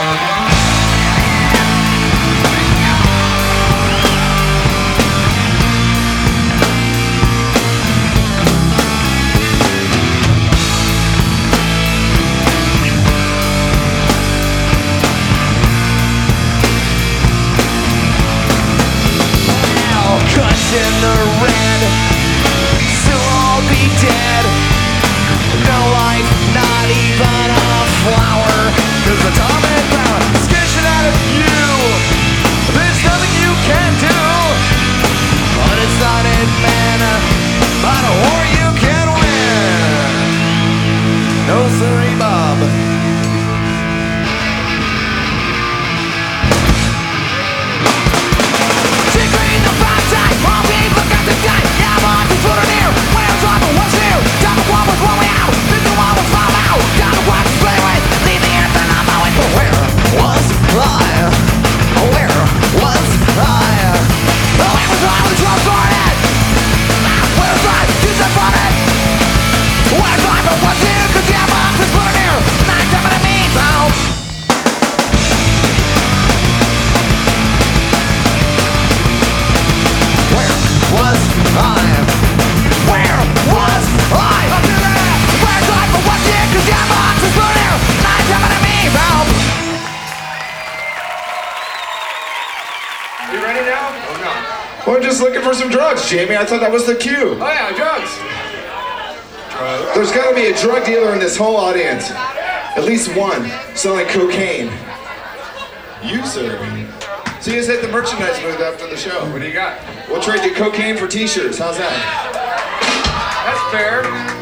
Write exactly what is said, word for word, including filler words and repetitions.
In the red, soon I'll be dead. No life, not even a flower. Cause the atomic power is sketching out of you. There's nothing you can do. Undecided man, but a war you can win. No sorry, Bob. We're just looking for some drugs, Jamie. I thought that was the cue. Oh yeah, drugs. Drugs. There's got to be a drug dealer in this whole audience. At least one selling cocaine. You, sir. So you just hit the merchandise booth after the show. What do you got? We'll trade you cocaine for t-shirts. How's that? That's fair.